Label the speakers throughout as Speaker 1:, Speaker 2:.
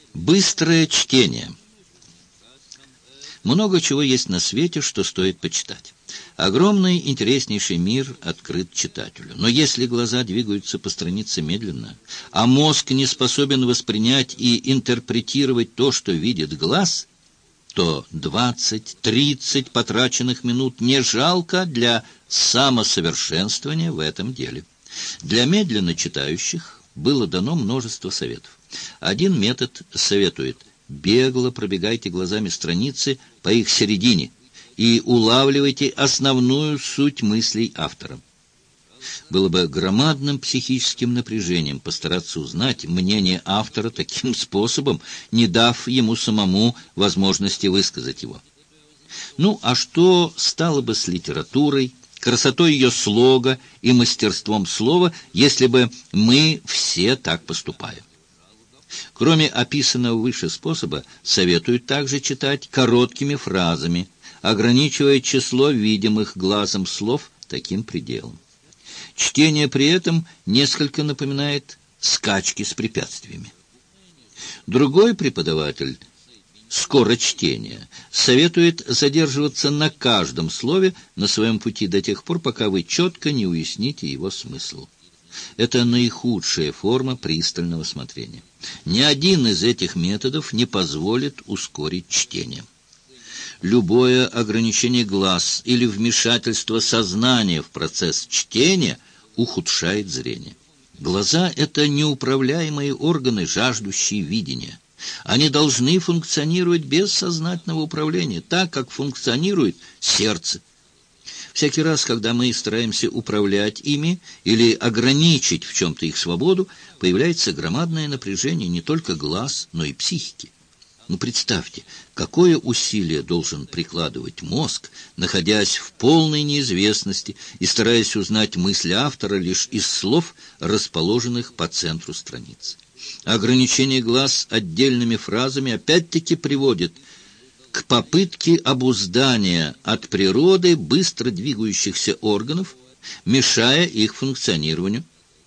Speaker 1: Быстрое чтение. Много чего есть на свете, что стоит почитать. Огромный, интереснейший мир открыт читателю. Но если глаза двигаются по странице медленно, а мозг не способен воспринять и интерпретировать то, что видит глаз, то 20-30 потраченных минут не жалко для самосовершенствования в этом деле. Для медленно читающих было дано множество советов. Один метод советует: бегло пробегайте глазами страницы по их середине и улавливайте основную суть мыслей автора. Было бы громадным психическим напряжением постараться узнать мнение автора таким способом, не дав ему самому возможности высказать его. Ну, а что стало бы с литературой, красотой ее слога и мастерством слова, если бы мы все так поступали? Кроме описанного выше способа, советуют также читать короткими фразами, ограничивая число видимых глазом слов таким пределом. Чтение при этом несколько напоминает скачки с препятствиями. Другой преподаватель скорочтения советует задерживаться на каждом слове на своем пути до тех пор, пока вы четко не уясните его смысл. Это наихудшая форма пристального смотрения. Ни один из этих методов не позволит ускорить чтение. Любое ограничение глаз или вмешательство сознания в процесс чтения ухудшает зрение. Глаза — это неуправляемые органы, жаждущие видения. Они должны функционировать без сознательного управления, так как функционирует сердце. Всякий раз, когда мы стараемся управлять ими или ограничить в чем-то их свободу, появляется громадное напряжение не только глаз, но и психики. Ну, представьте, какое усилие должен прикладывать мозг, находясь в полной неизвестности и стараясь узнать мысли автора лишь из слов, расположенных по центру страницы. Ограничение глаз отдельными фразами опять-таки приводит к попытке обуздания от природы быстро двигающихся органов, мешая их функционированию.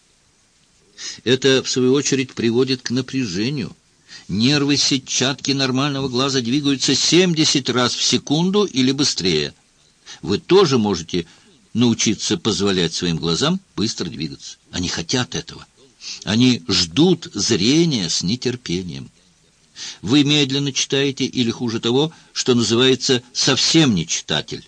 Speaker 1: Это, в свою очередь, приводит к напряжению. Нервы сетчатки нормального глаза двигаются 70 раз в секунду или быстрее. Вы тоже можете научиться позволять своим глазам быстро двигаться. Они хотят этого. Они ждут зрения с нетерпением. Вы медленно читаете или, хуже того, что называется, совсем не читатель.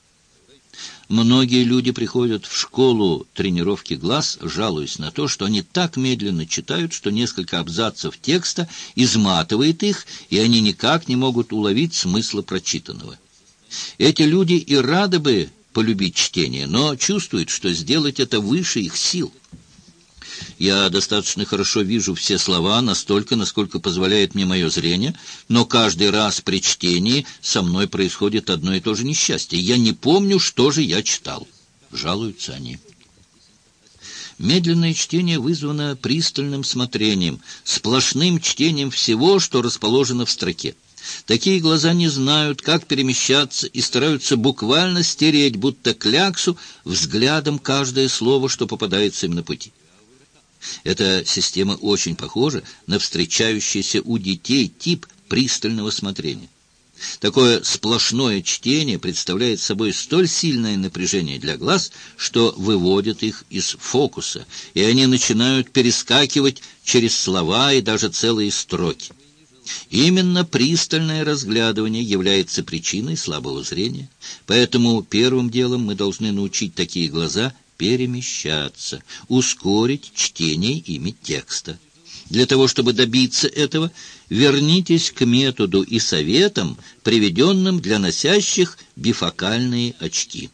Speaker 1: Многие люди приходят в школу тренировки глаз, жалуясь на то, что они так медленно читают, что несколько абзацев текста изматывает их, и они никак не могут уловить смысла прочитанного. Эти люди и рады бы полюбить чтение, но чувствуют, что сделать это выше их сил. Я достаточно хорошо вижу все слова, настолько, насколько позволяет мне мое зрение, но каждый раз при чтении со мной происходит одно и то же несчастье. Я не помню, что же я читал. Жалуются они. Медленное чтение вызвано пристальным смотрением, сплошным чтением всего, что расположено в строке. Такие глаза не знают, как перемещаться, и стараются буквально стереть, будто кляксу, взглядом каждое слово, что попадается им на пути. Эта система очень похожа на встречающийся у детей тип пристального смотрения. Такое сплошное чтение представляет собой столь сильное напряжение для глаз, что выводит их из фокуса, и они начинают перескакивать через слова и даже целые строки. Именно пристальное разглядывание является причиной слабого зрения, поэтому первым делом мы должны научить такие глаза перемещаться, ускорить чтение ими текста. Для того, чтобы добиться этого, вернитесь к методу и советам, приведенным для носящих бифокальные очки.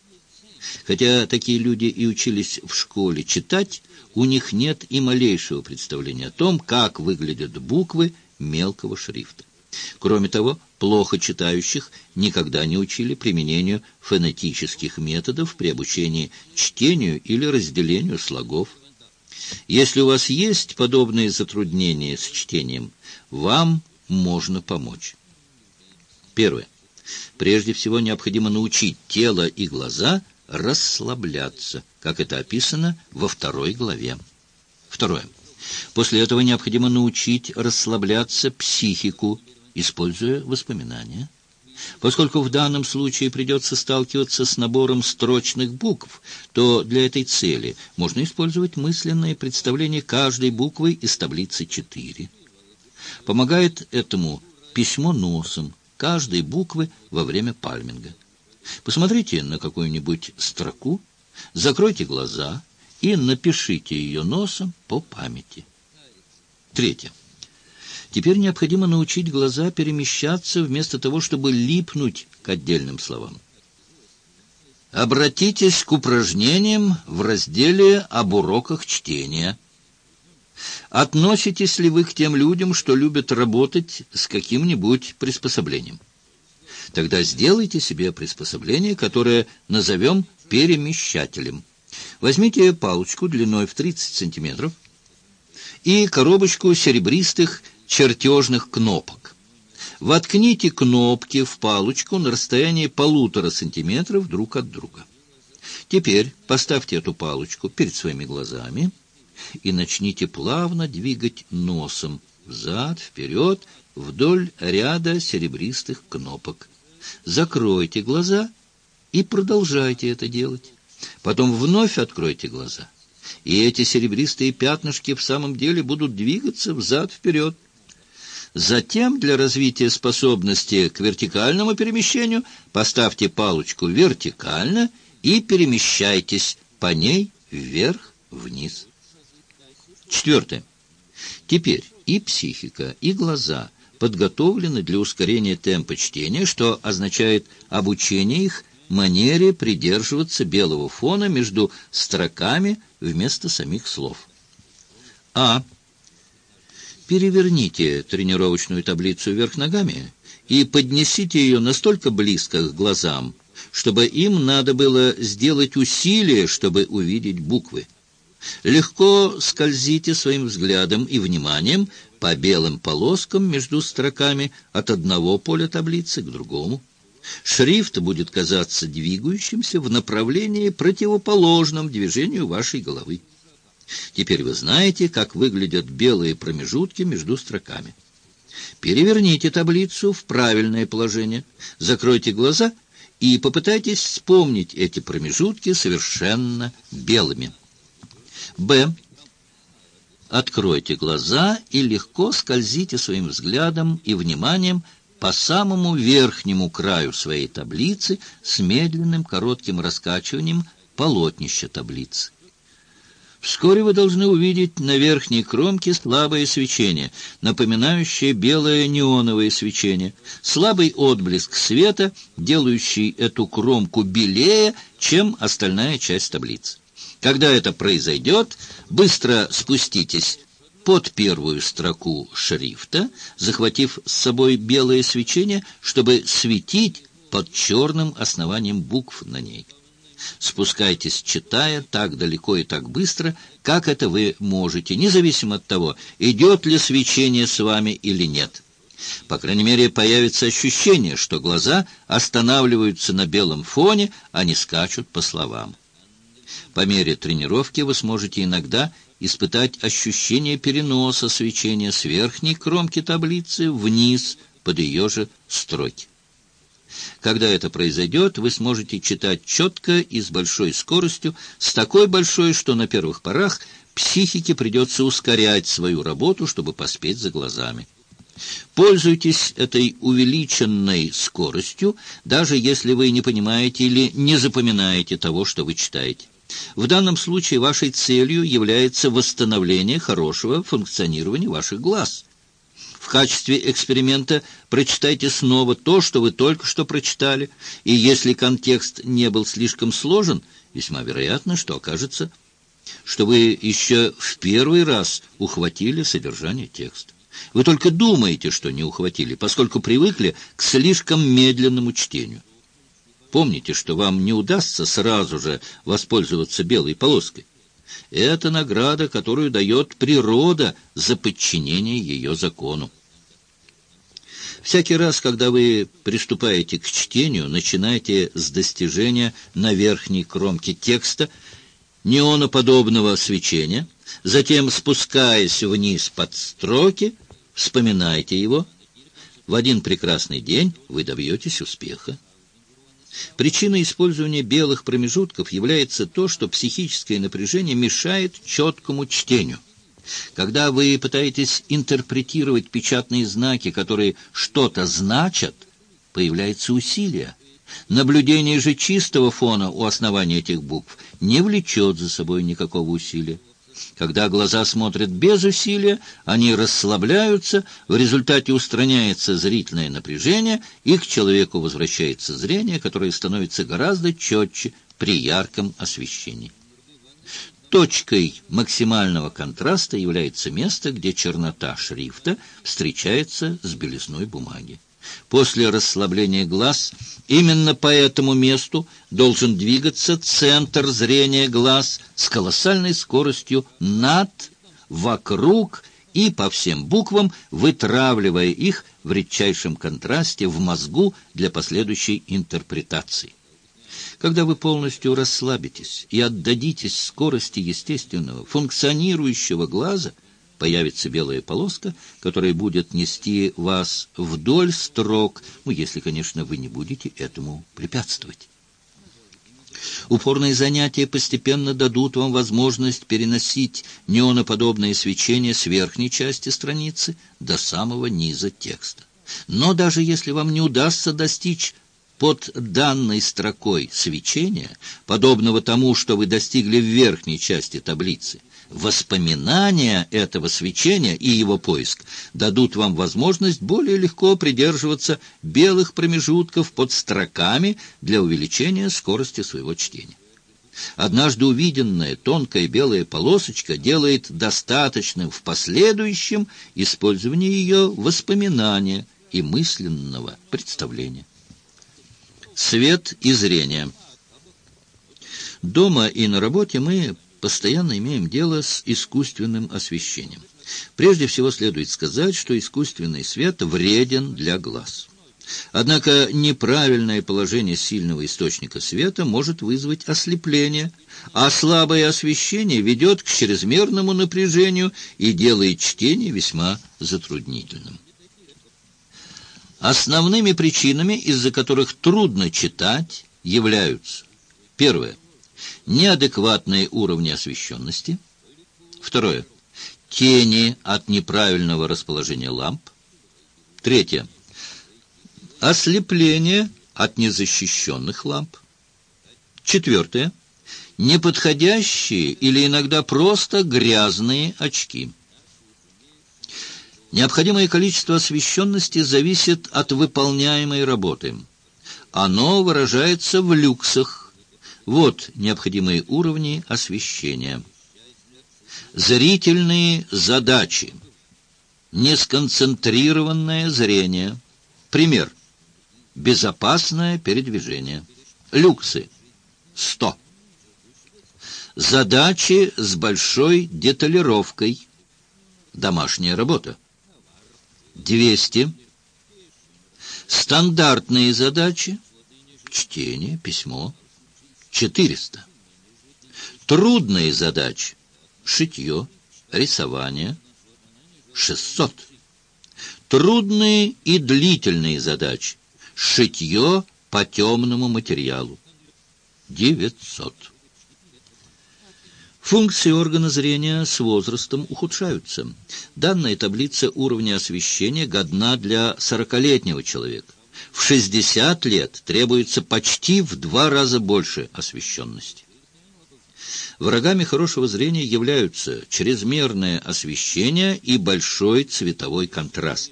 Speaker 1: Хотя такие люди и учились в школе читать, у них нет и малейшего представления о том, как выглядят буквы мелкого шрифта. Кроме того, плохо читающих никогда не учили применению фонетических методов при обучении чтению или разделению слогов. Если у вас есть подобные затруднения с чтением, вам можно помочь. Первое. Прежде всего необходимо научить тело и глаза расслабляться, как это описано во 2 главе. Второе. После этого необходимо научить расслабляться психику, используя воспоминания. Поскольку в данном случае придется сталкиваться с набором строчных букв, то для этой цели можно использовать мысленное представление каждой буквы из таблицы 4. Помогает этому письмо носом каждой буквы во время пальминга. Посмотрите на какую-нибудь строку, закройте глаза и напишите ее носом по памяти. Третье. Теперь необходимо научить глаза перемещаться вместо того, чтобы липнуть к отдельным словам. Обратитесь к упражнениям в разделе об уроках чтения. Относитесь ли вы к тем людям, что любят работать с каким-нибудь приспособлением? Тогда сделайте себе приспособление, которое назовем перемещателем. Возьмите палочку длиной в 30 сантиметров и коробочку серебристых чертежных кнопок. Воткните кнопки в палочку на расстоянии 1,5 сантиметров друг от друга. Теперь поставьте эту палочку перед своими глазами и начните плавно двигать носом взад, вперед, вдоль ряда серебристых кнопок. Закройте глаза и продолжайте это делать. Потом вновь откройте глаза, и эти серебристые пятнышки в самом деле будут двигаться взад-вперед. Затем для развития способности к вертикальному перемещению поставьте палочку вертикально и перемещайтесь по ней вверх-вниз. Четвертое. Теперь и психика, и глаза подготовлены для ускорения темпа чтения, что означает обучение их манере придерживаться белого фона между строками вместо самих слов. А. Переверните тренировочную таблицу вверх ногами и поднесите ее настолько близко к глазам, чтобы им надо было сделать усилие, чтобы увидеть буквы. Легко скользите своим взглядом и вниманием по белым полоскам между строками от одного поля таблицы к другому. Шрифт будет казаться двигающимся в направлении, противоположном движению вашей головы. Теперь вы знаете, как выглядят белые промежутки между строками. Переверните таблицу в правильное положение, закройте глаза и попытайтесь вспомнить эти промежутки совершенно белыми. Б. Откройте глаза и легко скользите своим взглядом и вниманием по самому верхнему краю своей таблицы с медленным коротким раскачиванием полотнища таблицы. Вскоре вы должны увидеть на верхней кромке слабое свечение, напоминающее белое неоновое свечение, слабый отблеск света, делающий эту кромку белее, чем остальная часть таблицы. Когда это произойдет, быстро спуститесь под первую строку шрифта, захватив с собой белое свечение, чтобы светить под черным основанием букв на ней. Спускайтесь, читая так далеко и так быстро, как это вы можете, независимо от того, идет ли свечение с вами или нет. По крайней мере, появится ощущение, что глаза останавливаются на белом фоне, а не скачут по словам. По мере тренировки вы сможете иногда испытать ощущение переноса свечения с верхней кромки таблицы вниз под ее же строки. Когда это произойдет, вы сможете читать четко и с большой скоростью, с такой большой, что на первых порах психике придется ускорять свою работу, чтобы поспеть за глазами. Пользуйтесь этой увеличенной скоростью, даже если вы не понимаете или не запоминаете того, что вы читаете. В данном случае вашей целью является восстановление хорошего функционирования ваших глаз. В качестве эксперимента прочитайте снова то, что вы только что прочитали, и если контекст не был слишком сложен, весьма вероятно, что окажется, что вы еще в первый раз ухватили содержание текста. Вы только думаете, что не ухватили, поскольку привыкли к слишком медленному чтению. Помните, что вам не удастся сразу же воспользоваться белой полоской. Это награда, которую дает природа за подчинение ее закону. Всякий раз, когда вы приступаете к чтению, начинайте с достижения на верхней кромке текста неоноподобного свечения, Затем, спускаясь вниз под строки, вспоминайте его. В один прекрасный день вы добьетесь успеха. Причиной использования белых промежутков является то, что психическое напряжение мешает четкому чтению. Когда вы пытаетесь интерпретировать печатные знаки, которые что-то значат, появляется усилие. Наблюдение же чистого фона у основания этих букв не влечет за собой никакого усилия. Когда глаза смотрят без усилия, они расслабляются, в результате устраняется зрительное напряжение, и к человеку возвращается зрение, которое становится гораздо четче при ярком освещении. Точкой максимального контраста является место, где чернота шрифта встречается с белизной бумаги. После расслабления глаз именно по этому месту должен двигаться центр зрения глаз с колоссальной скоростью над, вокруг и по всем буквам, вытравливая их в редчайшем контрасте в мозгу для последующей интерпретации. Когда вы полностью расслабитесь и отдадитесь скорости естественного, функционирующего глаза, появится белая полоска, которая будет нести вас вдоль строк, если, конечно, вы не будете этому препятствовать. Упорные занятия постепенно дадут вам возможность переносить неоноподобное свечение с верхней части страницы до самого низа текста. Но даже если вам не удастся достичь под данной строкой свечения, подобного тому, что вы достигли в верхней части таблицы, воспоминания этого свечения и его поиск дадут вам возможность более легко придерживаться белых промежутков под строками для увеличения скорости своего чтения. Однажды увиденная тонкая белая полосочка делает достаточным в последующем использовании ее воспоминания и мысленного представления. Свет и зрение. Дома и на работе мы постоянно имеем дело с искусственным освещением. Прежде всего следует сказать, что искусственный свет вреден для глаз. Однако неправильное положение сильного источника света может вызвать ослепление, а слабое освещение ведет к чрезмерному напряжению и делает чтение весьма затруднительным. Основными причинами, из-за которых трудно читать, являются: первое — неадекватные уровни освещенности; второе — тени от неправильного расположения ламп; третье — ослепление от незащищенных ламп; четвертое — неподходящие или иногда просто грязные очки. Необходимое количество освещенности зависит от выполняемой работы. Оно выражается в люксах. Вот необходимые уровни освещения. Зрительные задачи. Несконцентрированное зрение. Пример. Безопасное передвижение. Люксы. 100. Задачи с большой деталировкой. Домашняя работа. 200. Стандартные задачи. Чтение, письмо. 400. Трудные задачи. Шитье, рисование. 600. Трудные и длительные задачи. Шитье по темному материалу. 900. Функции органа зрения с возрастом ухудшаются. Данная таблица уровня освещения годна для 40-летнего человека. В 60 лет требуется почти в 2 раза больше освещенности. Врагами хорошего зрения являются чрезмерное освещение и большой цветовой контраст.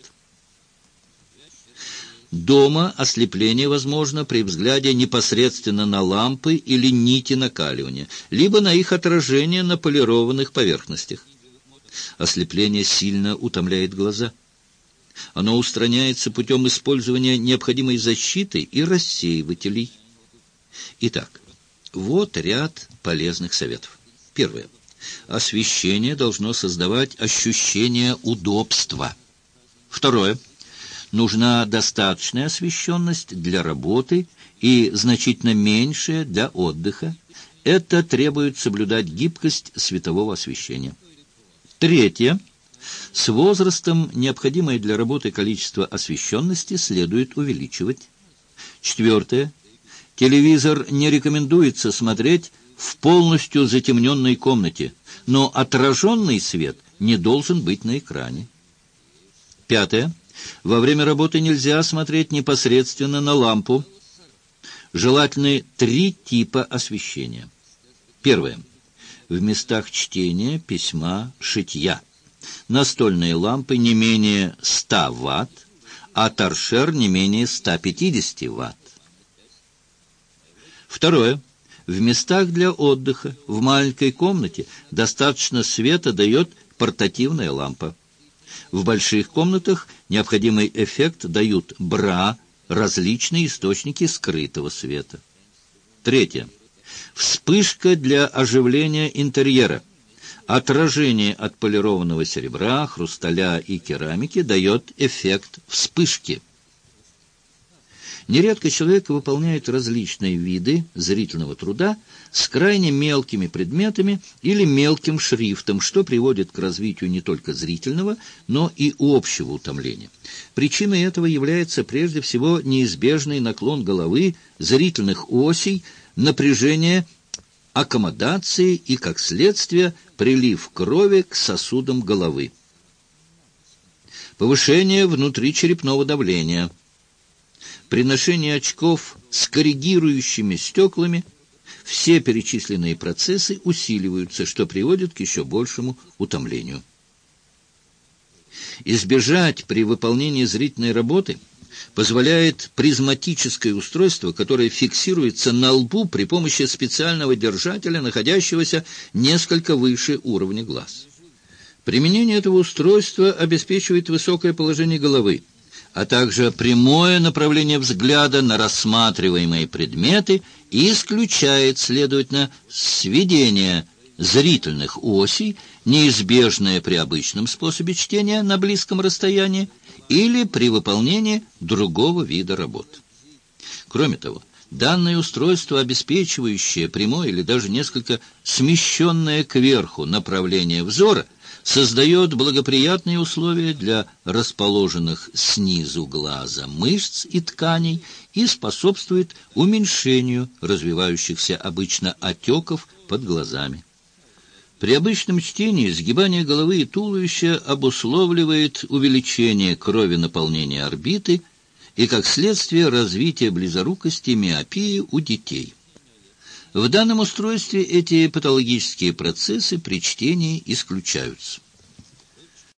Speaker 1: Дома ослепление возможно при взгляде непосредственно на лампы или нити накаливания, либо на их отражение на полированных поверхностях. Ослепление сильно утомляет глаза. Оно устраняется путем использования необходимой защиты и рассеивателей. Итак, вот ряд полезных советов. Первое. Освещение должно создавать ощущение удобства. Второе. Нужна достаточная освещенность для работы и значительно меньшая для отдыха. Это требует соблюдать гибкость светового освещения. Третье. С возрастом необходимое для работы количество освещенности следует увеличивать. Четвертое. Телевизор не рекомендуется смотреть в полностью затемненной комнате, но отраженный свет не должен быть на экране. Пятое. Во время работы нельзя смотреть непосредственно на лампу. Желательны 3 типа освещения. Первое. В местах чтения, письма, шитья. Настольные лампы не менее 100 Вт, а торшер не менее 150 Вт. Второе. В местах для отдыха, в маленькой комнате, достаточно света дает портативная лампа. В больших комнатах необходимый эффект дают бра, различные источники скрытого света. Третье. Вспышка для оживления интерьера. Отражение от полированного серебра, хрусталя и керамики дает эффект вспышки. Нередко человек выполняет различные виды зрительного труда с крайне мелкими предметами или мелким шрифтом, что приводит к развитию не только зрительного, но и общего утомления. Причиной этого является прежде всего неизбежный наклон головы, зрительных осей, напряжение аккомодации и, как следствие, прилив крови к сосудам головы. Повышение внутричерепного давления. При ношении очков с коррегирующими стеклами все перечисленные процессы усиливаются, что приводит к еще большему утомлению. Избежать при выполнении зрительной работы позволяет призматическое устройство, которое фиксируется на лбу при помощи специального держателя, находящегося несколько выше уровня глаз. Применение этого устройства обеспечивает высокое положение головы, а также прямое направление взгляда на рассматриваемые предметы и исключает, следовательно, сведение зрительных осей, неизбежное при обычном способе чтения на близком расстоянии или при выполнении другого вида работ. Кроме того, данное устройство, обеспечивающее прямое или даже несколько смещенное кверху направление взора, создает благоприятные условия для расположенных снизу глаза мышц и тканей и способствует уменьшению развивающихся обычно отеков под глазами. При обычном чтении сгибание головы и туловища обусловливает увеличение кровенаполнения орбиты и, как следствие, развитие близорукости, миопии у детей. В данном устройстве эти патологические процессы при чтении исключаются.